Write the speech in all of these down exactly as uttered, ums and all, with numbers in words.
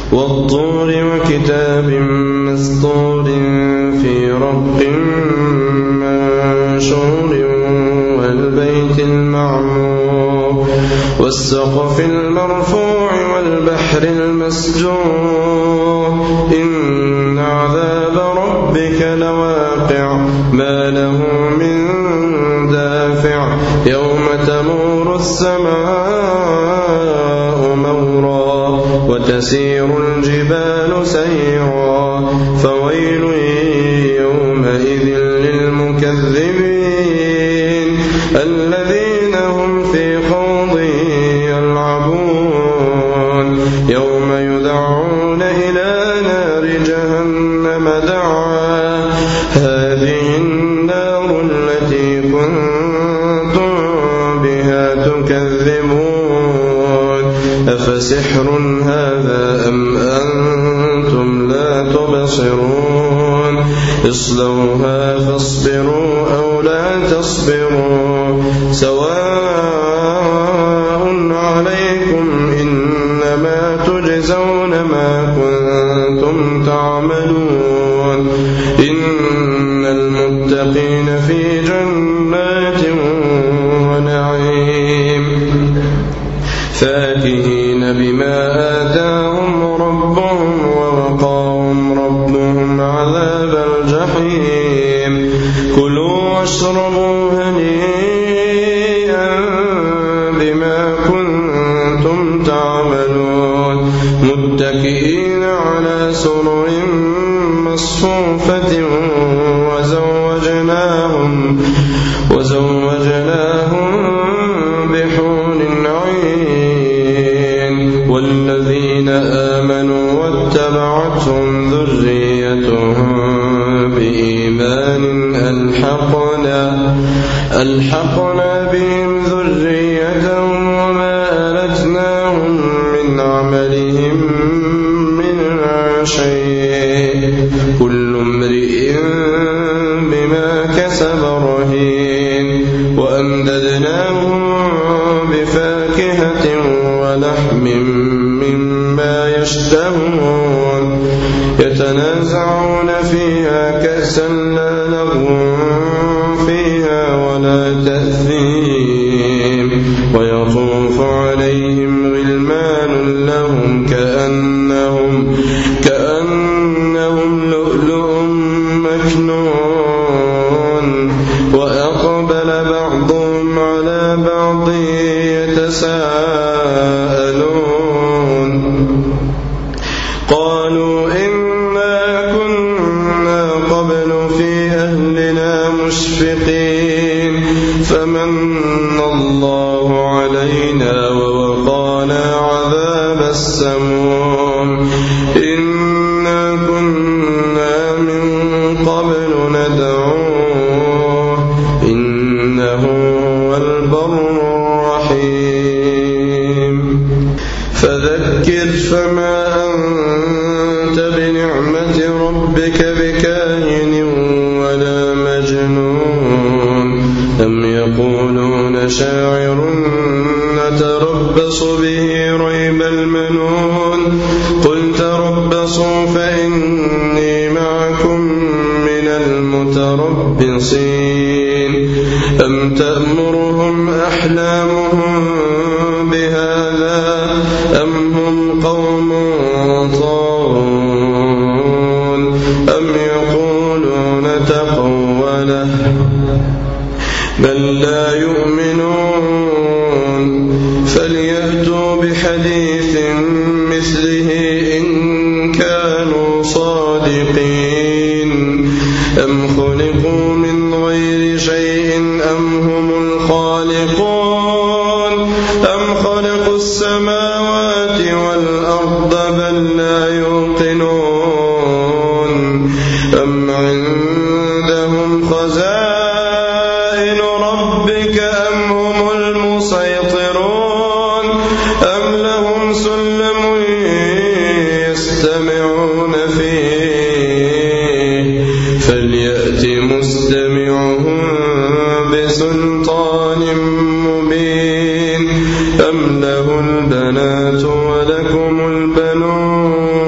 والطور وكتاب مسطور في رق منشور والبيت المعمور والسقف المرفوع والبحر المسجور إن عذاب ربك لواقع ما له من دافع يوم تمور السماء مورا وتسير الجبال سيرا فويل يومئذ للمكذبين الذين هم في خوض يلعبون يوم يدعون إلى نار جهنم دعا هذه النار التي كنتم بها تكذبون أفسحر هذا أم أنتم لا تبصرون اصلوها فاصبروا أو لا تصبروا سواء عليكم إنما تجزون ما كنتم تعملون إن المتقين في جنات ونعيم فاكهين بما آتاهم ربهم ووقاهم ربهم عذاب الجحيم كلوا واشربوا هنيئا بما كنتم تعملون متكئين على سرر مصفوفة وزوجناهم وزوجناهم بحور عين والذين آمنوا واتبعتهم ذريتهم بإيمان ألحقنا ألحقنا بهم ذريتهم وما ألتناهم من عملهم من شيء كل امرئ بما كسب رهين وأمددناهم بفاكهة ولحم مما يشتهون يتنازعون فيها كأسا لا لغو فيها ولا تأثيم ويطوف عليهم غلمان لهم كأنهم كأنهم لؤلؤ مكنون وأقبل بعضهم على بعض يتساءلون قالوا إنا كنا قبل في أهلنا مشفقين فمن الله علينا ووقانا عذاب السموم إنا كنا من قبل ندعوه إنه هو البر الرحيم فذكر فما أنت بنعمة ربك بكاهن ولا مجنون أم يقولون شاعر نتربص به ريب المنون قل تربصوا فإني معكم من المتربصين أم تأمرهم أحلامهم بهذا أم هم قوم طاغون أم يقولون تقوله بل لا يؤمنون فليأتوا بحديث مثله إن كانوا صادقين أم خلقوا من غير شيء أم هم الخالقون أم خلقوا السماوات والأرض بل لا يوقنون أم عندهم خزائن ربك أم هم المسيطرون أم لهم سلم يستمعون فيه فليأت مستمعهم بسلطان مبين أم له البنات ولكم البنون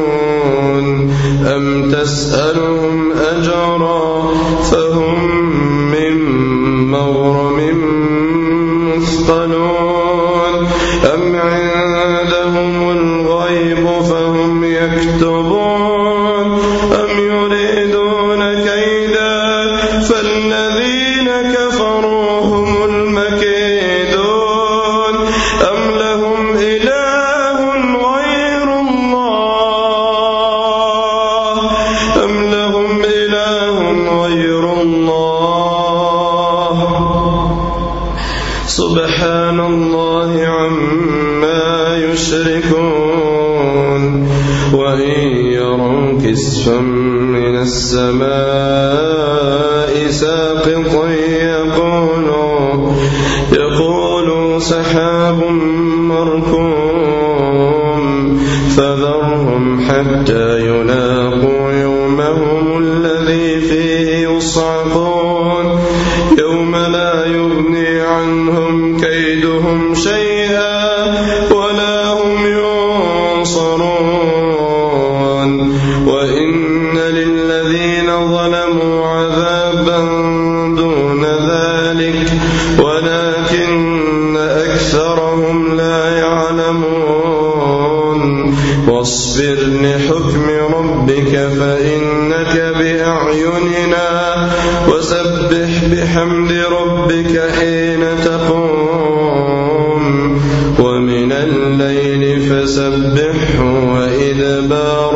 وإن يروا كسفا من السماء ساقطا يقولوا, يقولوا سحاب مركوم فذرهم حتى يلاقوا يومهم الذي فيه يصعقون يوم لا يغني عنهم كيدهم شيئا ولا هم ينصرون وإن للذين ظلموا عذابا دون ذلك ولكن أكثرهم لا يعلمون واصبر لحكم ربك فإنك بأعيننا وسبح بحمد ربك حين تقوم ومن الليل فسبحه وإدبار